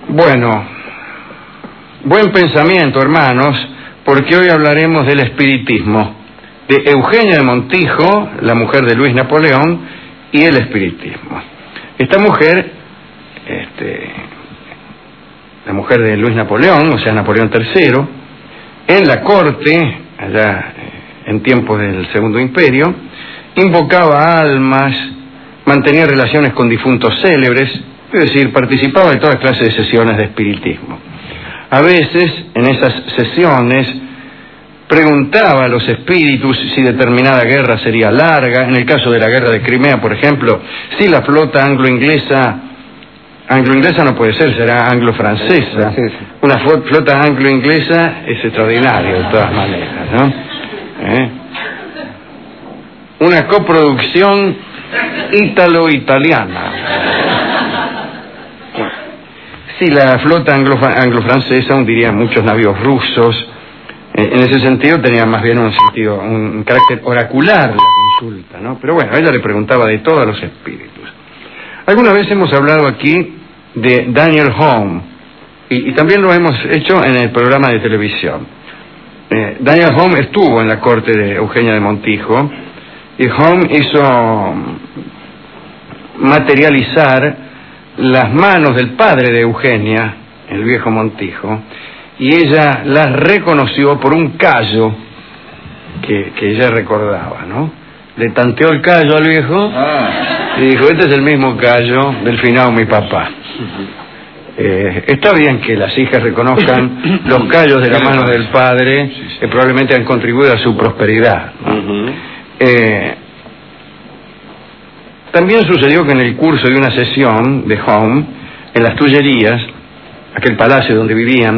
Bueno, buen pensamiento, hermanos, porque hoy hablaremos del espiritismo, de Eugenia de Montijo, la mujer de Luis Napoleón, y el espiritismo. Esta mujer, la mujer de Luis Napoleón, o sea, Napoleón III, en la corte, allá en tiempos del Segundo Imperio, invocaba almas, mantenía relaciones con difuntos célebres, es decir, participaba de toda clase de sesiones de espiritismo. A veces, en esas sesiones, preguntaba a los espíritus si determinada guerra sería larga. En el caso de la guerra de Crimea, por ejemplo, si la flota anglo-inglesa no puede ser, será anglo-francesa. Una flota anglo-inglesa es extraordinario de todas maneras, ¿no? Una coproducción ítalo-italiana. Si la flota anglo-francesa hundiría muchos navíos rusos. En ese sentido tenía más bien un carácter oracular la consulta, ¿no? Pero bueno, ella le preguntaba de todo a los espíritus. Alguna vez hemos hablado aquí de Daniel Home, y también lo hemos hecho en el programa de televisión. Daniel Home estuvo en la corte de Eugenia de Montijo, y Home hizo materializar las manos del padre de Eugenia, el viejo Montijo, y ella las reconoció por un callo que ella recordaba, ¿no? Le tanteó el callo al viejo y dijo, este es el mismo callo del finado mi papá. Está bien que las hijas reconozcan los callos de la mano del padre, que probablemente han contribuido a su prosperidad, ¿no? También sucedió que en el curso de una sesión de Home, en las Tullerías, aquel palacio donde vivía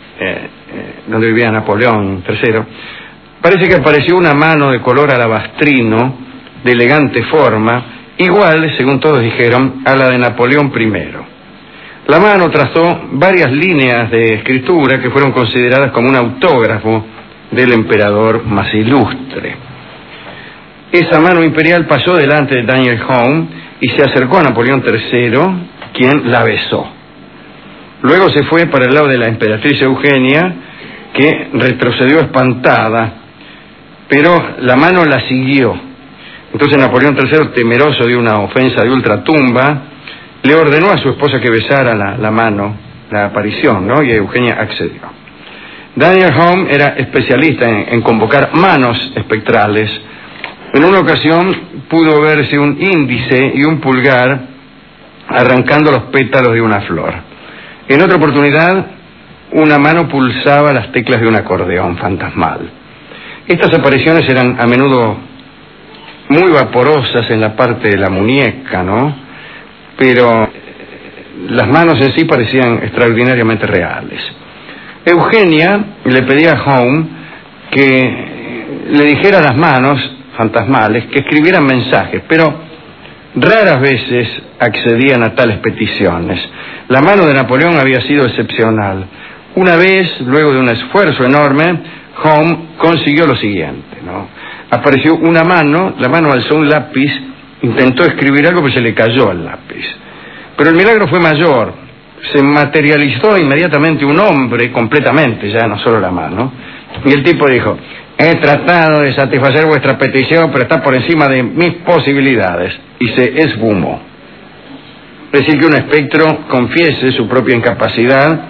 Napoleón III, parece que apareció una mano de color alabastrino, de elegante forma, igual, según todos dijeron, a la de Napoleón I. La mano trazó varias líneas de escritura que fueron consideradas como un autógrafo del emperador más ilustre. Esa mano imperial pasó delante de Daniel Home y se acercó a Napoleón III, quien la besó. Luego se fue para el lado de la emperatriz Eugenia, que retrocedió espantada, pero la mano la siguió. Entonces Napoleón III, temeroso de una ofensa de ultratumba, le ordenó a su esposa que besara la mano, la aparición, ¿no? Y Eugenia accedió. Daniel Home era especialista en convocar manos espectrales. En una ocasión pudo verse un índice y un pulgar arrancando los pétalos de una flor. En otra oportunidad, una mano pulsaba las teclas de un acordeón fantasmal. Estas apariciones eran a menudo muy vaporosas en la parte de la muñeca, ¿no? Pero las manos en sí parecían extraordinariamente reales. Eugenia le pedía a Home que le dijera a las manos fantasmales que escribieran mensajes, pero raras veces accedían a tales peticiones. La mano de Napoleón había sido excepcional. Una vez, luego de un esfuerzo enorme, Home consiguió lo siguiente, ¿no? Apareció una mano, la mano alzó un lápiz, intentó escribir algo, pero se le cayó el lápiz. Pero el milagro fue mayor. Se materializó inmediatamente un hombre completamente, ya no solo la mano, y el tipo dijo, he tratado de satisfacer vuestra petición, pero está por encima de mis posibilidades, y se esfumó. Es decir, que un espectro confiese su propia incapacidad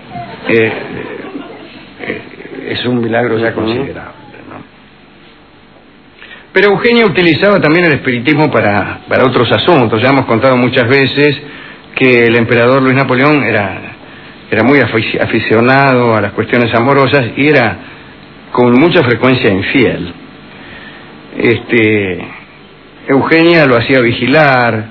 es un milagro ya considerable, ¿no? Pero Eugenia utilizaba también el espiritismo para otros asuntos. Ya hemos contado muchas veces que el emperador Luis Napoleón era muy aficionado a las cuestiones amorosas y era con mucha frecuencia infiel. Eugenia lo hacía vigilar,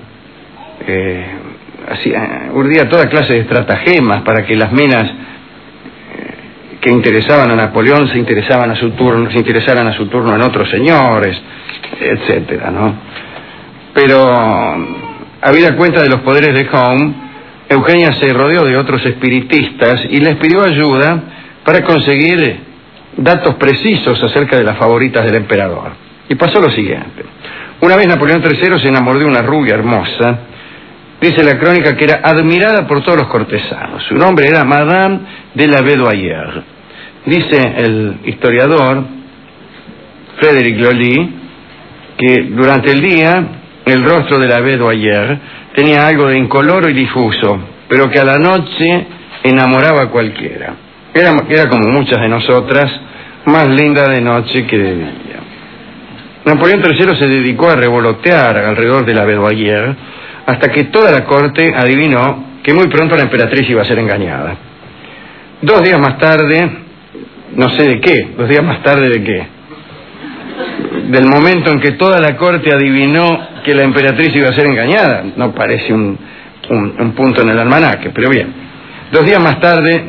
urdía toda clase de estratagemas para que las minas que interesaban a Napoleón se interesaran a su turno en otros señores, etcétera, ¿no? Pero habida cuenta de los poderes de Home, Eugenia se rodeó de otros espiritistas y les pidió ayuda para conseguir datos precisos acerca de las favoritas del emperador. Y pasó lo siguiente. Una vez Napoleón III se enamoró de una rubia hermosa, Dice la crónica que era admirada por todos los cortesanos. Su nombre era Madame de la Bédoyère. Dice el historiador Frédéric Lolly que durante el día el rostro de la Bédoyère tenía algo de incoloro y difuso, pero que a la noche enamoraba a cualquiera. Era como muchas de nosotras, más linda de noche que de día. Napoleón III se dedicó a revolotear alrededor de la Bédoyère hasta que toda la corte adivinó que muy pronto la emperatriz iba a ser engañada. 2 días más tarde, no sé de qué, 2 días más tarde de qué, del momento en que toda la corte adivinó que la emperatriz iba a ser engañada, no parece un punto en el almanaque, pero bien, 2 días más tarde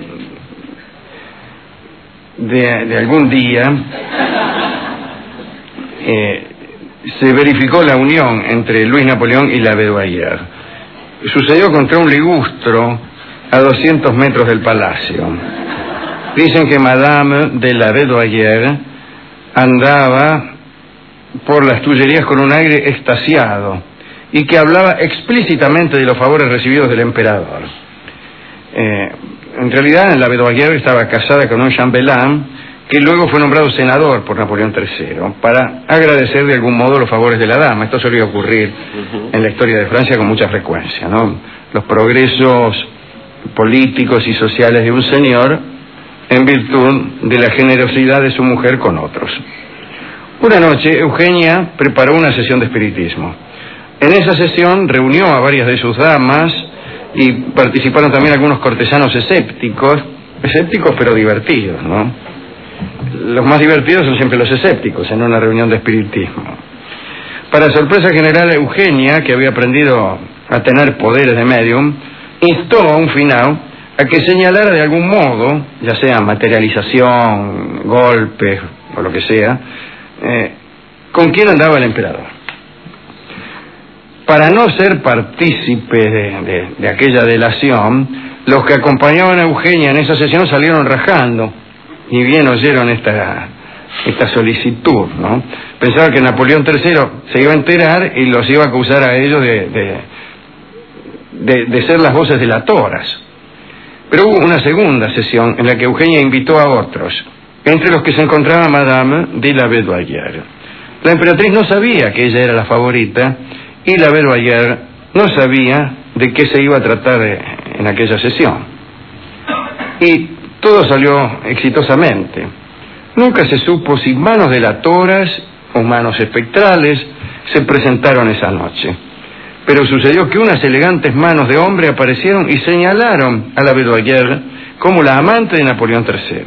de algún día se verificó la unión entre Luis Napoleón y la Bédoyère. Sucedió contra un ligustro a 200 metros del palacio. Dicen que Madame de la Bédoyère andaba por las Tullerías con un aire extasiado y que hablaba explícitamente de los favores recibidos del emperador. En realidad, la Bédoyère estaba casada con un chambelán que luego fue nombrado senador por Napoleón III para agradecer de algún modo los favores de la dama. Esto solía ocurrir en la historia de Francia con mucha frecuencia, ¿no? Los progresos políticos y sociales de un señor en virtud de la generosidad de su mujer con otros. Una noche, Eugenia preparó una sesión de espiritismo. En esa sesión reunió a varias de sus damas y participaron también algunos cortesanos escépticos pero divertidos, ¿no? Los más divertidos son siempre los escépticos en una reunión de espiritismo. Para sorpresa general, Eugenia, que había aprendido a tener poderes de medium, instó a un finado a que señalara de algún modo, ya sea materialización, golpes o lo que sea, con quién andaba el emperador. Para no ser partícipe de aquella delación, los que acompañaban a Eugenia en esa sesión salieron rajando, y bien oyeron esta solicitud, ¿no? Pensaba que Napoleón III se iba a enterar y los iba a acusar a ellos de ser las voces delatoras. Pero hubo una segunda sesión en la que Eugenia invitó a otros, entre los que se encontraba Madame de la Bédoyère. La emperatriz no sabía que ella era la favorita y la Bédoyère no sabía de qué se iba a tratar en aquella sesión. Y todo salió exitosamente. Nunca se supo si manos delatoras o manos espectrales se presentaron esa noche. Pero sucedió que unas elegantes manos de hombre aparecieron y señalaron a la Bédoyère como la amante de Napoleón III.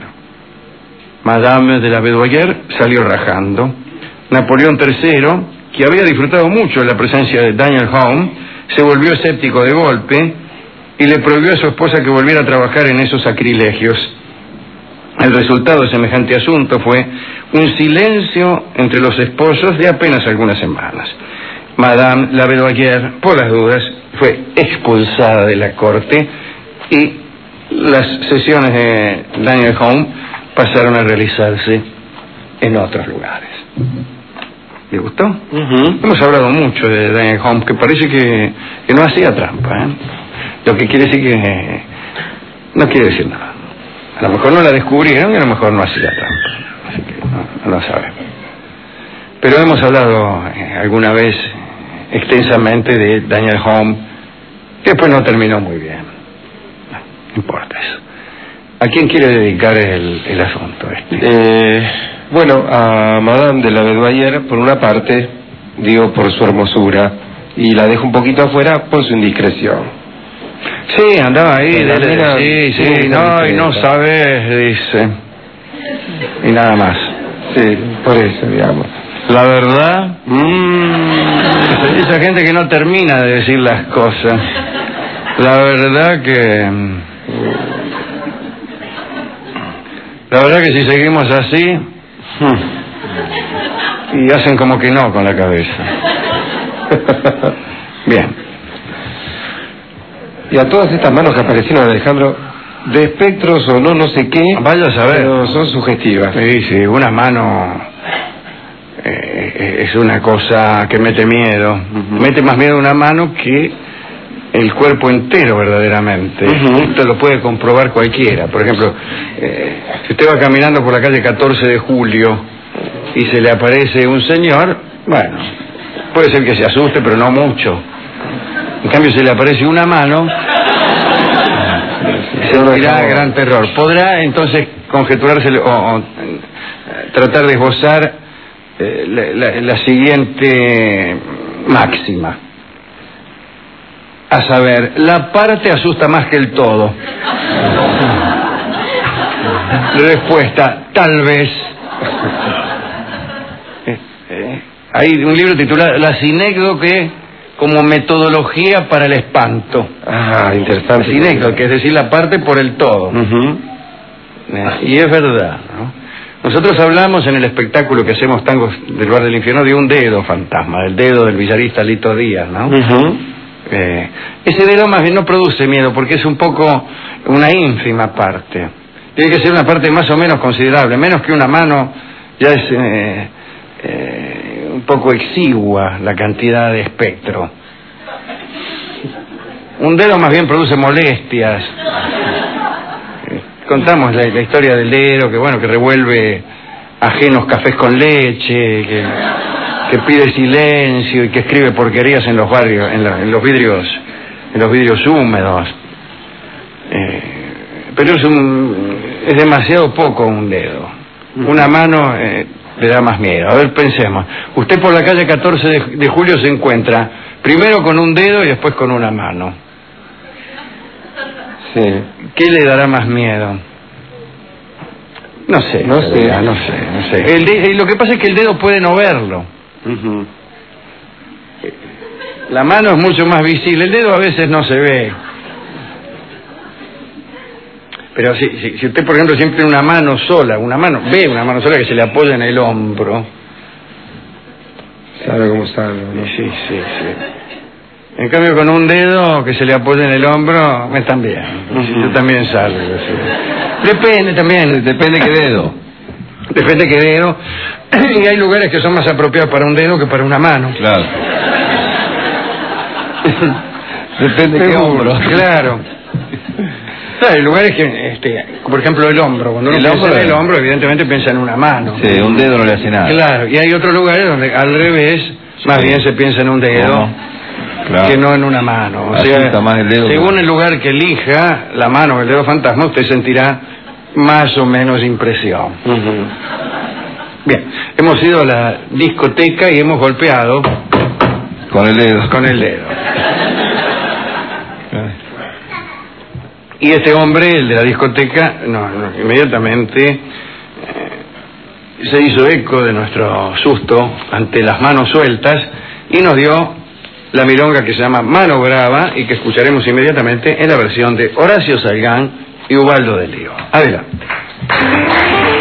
Madame de la Bédoyère salió rajando. Napoleón III, que había disfrutado mucho de la presencia de Daniel Home, se volvió escéptico de golpe y le prohibió a su esposa que volviera a trabajar en esos sacrilegios. El resultado de semejante asunto fue un silencio entre los esposos de apenas algunas semanas. Madame la Bédoyère, por las dudas, fue expulsada de la corte y las sesiones de Daniel Home pasaron a realizarse en otros lugares. ¿Le gustó? Hemos hablado mucho de Daniel Home, que parece que no hacía trampa, ¿eh? Lo que quiere decir que no quiere decir nada. A lo mejor no la descubrieron y a lo mejor no hacía trampa. Así que no sabemos. Pero hemos hablado alguna vez extensamente de Daniel Home, que después no terminó muy bien. No importa eso. ¿A quién quiere dedicar el asunto este? Bueno, a Madame de la Bédoyère, por una parte, digo por su hermosura, y la dejo un poquito afuera por su indiscreción. Sí, andaba ahí, sí, no, y no sabes, dice, y nada más. Sí, por eso, digamos. La verdad, esa gente que no termina de decir las cosas, la verdad que si seguimos así, y hacen como que no con la cabeza. Bien. Y a todas estas manos que aparecieron, Alejandro, de espectros o no sé qué, vaya a saber, pero son sugestivas. Sí, una mano es una cosa que mete miedo. Mete más miedo una mano que el cuerpo entero verdaderamente. Esto lo puede comprobar cualquiera. Por ejemplo, si usted va caminando por la calle 14 de Julio y se le aparece un señor, bueno, puede ser que se asuste, pero no mucho. En cambio, si le aparece una mano, sentirá gran terror. Podrá entonces conjeturarse o tratar de esbozar la siguiente máxima, a saber, la parte asusta más que el todo. Respuesta, tal vez. Hay un libro titulado La sinécdoque como metodología para el espanto. Ah, interesante. La sinécdoque, es decir, la parte por el todo. Y es verdad, ¿no? Nosotros hablamos en el espectáculo que hacemos, Tangos del Bar del Infierno, de un dedo fantasma, el dedo del billarista Lito Díaz, ¿no? Ese dedo más bien no produce miedo porque es un poco una ínfima parte. Tiene que ser una parte más o menos considerable, menos que una mano ya es un poco exigua la cantidad de espectro. Un dedo más bien produce molestias. Contamos la historia del dedo que bueno, que revuelve ajenos cafés con leche, que pide silencio y que escribe porquerías en los barrios, en los vidrios húmedos. Pero es demasiado poco un dedo. Una mano le da más miedo. A ver, pensemos. Usted por la calle 14 de Julio se encuentra primero con un dedo y después con una mano. Sí. ¿Qué le dará más miedo? No sé. Lo que pasa es que el dedo puede no verlo. La mano es mucho más visible. El dedo a veces no se ve. Pero si usted, por ejemplo, siempre una mano sola, ve una mano sola que se le apoya en el hombro. Sabe cómo sabe, ¿no? Sí. En cambio, con un dedo que se le apoya en el hombro, también. Yo también salgo. Depende también. Depende qué dedo. Depende qué dedo. Y hay lugares que son más apropiados para un dedo que para una mano. Claro. Depende qué hombro. Claro. Hay lugares que, por ejemplo, el hombro. Cuando uno piensa en el hombro, evidentemente piensa en una mano. Sí, un dedo no le hace nada. Claro, y hay otros lugares donde al revés, más bien se piensa en un dedo. Claro. Que no en una mano. O sea, más el dedo, según el lugar que elija, la mano o el dedo fantasma, usted sentirá más o menos impresión. Bien, hemos ido a la discoteca y hemos golpeado con el dedo. Con el dedo. Y este hombre, el de la discoteca, inmediatamente se hizo eco de nuestro susto ante las manos sueltas y nos dio la milonga que se llama Mano Brava y que escucharemos inmediatamente en la versión de Horacio Salgán y Ubaldo de Lío. Adelante.